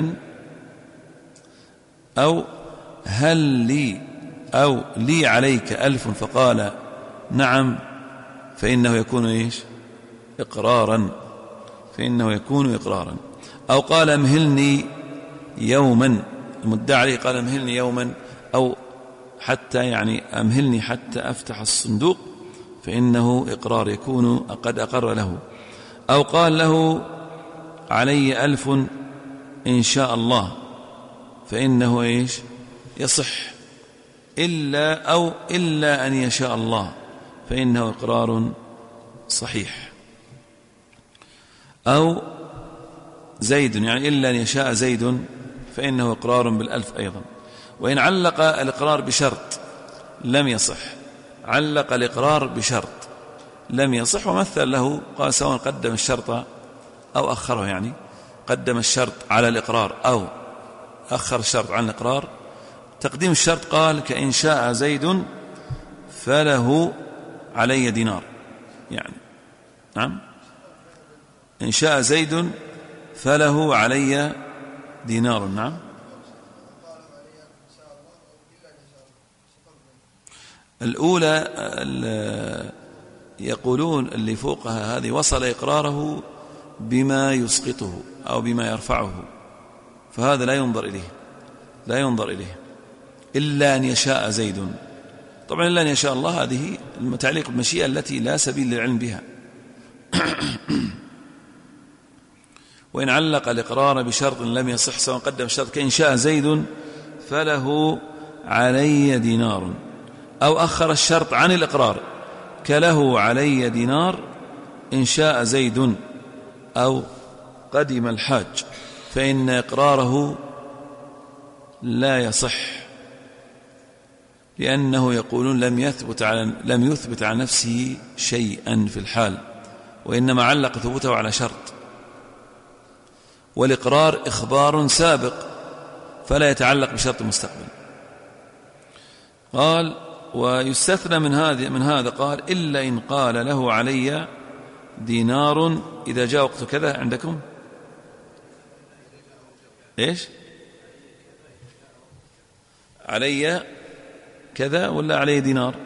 أو هل لي أو لي عليك 1000 فقال نعم، فإنه يكون إيش؟ إقرارا، فإنه يكون إقرارا. أو قال امهلني يوما، المدعي عليه قال امهلني يوما، أو حتى يعني أمهلني حتى أفتح الصندوق، فإنه إقرار، يكون قد أقر له. أو قال له علي 1000 إن شاء الله، فإنه إيش؟ يصح، إلا أن يشاء الله، فإنه إقرار صحيح. أو زيد، يعني إلا أن يشاء زيد، فإنه إقرار بال1000 أيضا. وإن علق الإقرار بشرط لم يصح، علق الإقرار بشرط لم يصح، ومثل له قال سواء قدم الشرط أو أخره، يعني قدم الشرط على الإقرار أو أخر الشرط عن الإقرار. تقديم الشرط قال كإن شاء زيد فله علي دينار، يعني نعم، إن شاء زيد فله علي دينار، نعم. الأولى يقولون اللي فوقها هذه وصل إقراره بما يسقطه أو بما يرفعه، فهذا لا ينظر إليه، لا ينظر إليه، إلا أن يشاء زيد. طبعا إلا أن يشاء الله هذه المتعلق بالمشيئة التي لا سبيل للعلم بها. وإن علق الإقرار بشرط لم يصح سواء قدم الشرط كإن شاء زيد فله علي دينار، أو أخر الشرط عن الإقرار كله علي دينار إن شاء زيد، أو قدم الحاج، فإن إقراره لا يصح، لأنه يقولون لم يثبت على نفسه شيئا في الحال، وإنما علق ثبوته على شرط، والإقرار إخبار سابق فلا يتعلق بشرط مستقبل. قال ويستثنى من هذا قال إلا إن قال له علي دينار إذا جاء وقت كذا. عندكم إيش؟ علي كذا ولا علي دينار؟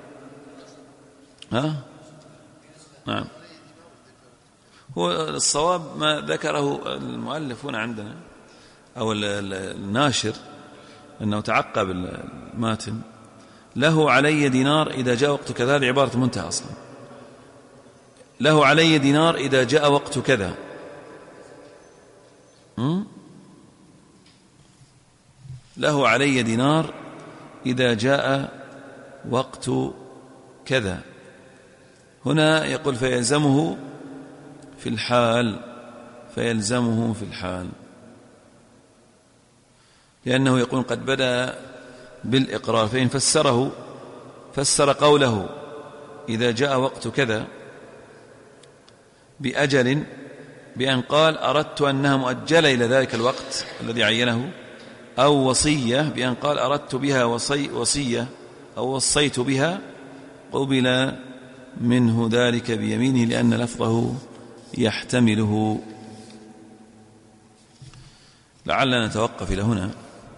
نعم، هو الصواب ما ذكره المؤلف هنا عندنا أو الناشر أنه تعقب الماتن، له علي دينار إذا جاء وقت كذا، هذه عبارة منتهى أصلا، له علي دينار إذا جاء وقت كذا. له علي دينار إذا جاء وقت كذا، هنا يقول فيلزمه في الحال، فيلزمه في الحال، لأنه يقول قد بدأ بالإقرار، فإن فسر قوله إذا جاء وقت كذا بأجل بأن قال أردت أنها مؤجلة إلى ذلك الوقت الذي عينه، أو وصية بأن قال أردت بها وصية أو وصيت بها، قبل منه ذلك بيمينه لأن لفظه يحتمله. لعلنا نتوقف إلى هنا.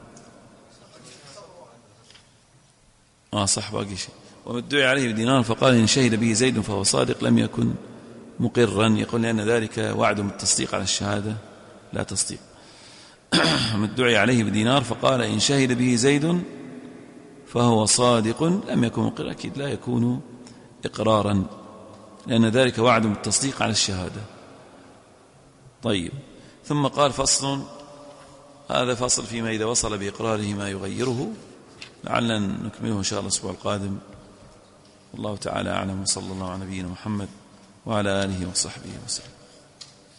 صح، باقي شيء. ومدعي عليه بدينار فقال إن شهد به زيد فهو صادق لم يكن مقرا، يقول لأن ذلك وعد بالتصديق على الشهادة لا تصديق. مدعي عليه بدينار فقال إن شهد به زيد فهو صادق لم يكن مقرا، أكيد لا يكون إقرارا، لأن ذلك وعد بالتصديق على الشهادة. طيب، ثم قال فصل، هذا فصل فيما إذا وصل بإقراره ما يغيره، لعلنا نكمله إن شاء الله الأسبوع القادم. والله تعالى أعلم، وصلى الله على نبينا محمد وعلى آله وصحبه وسلم.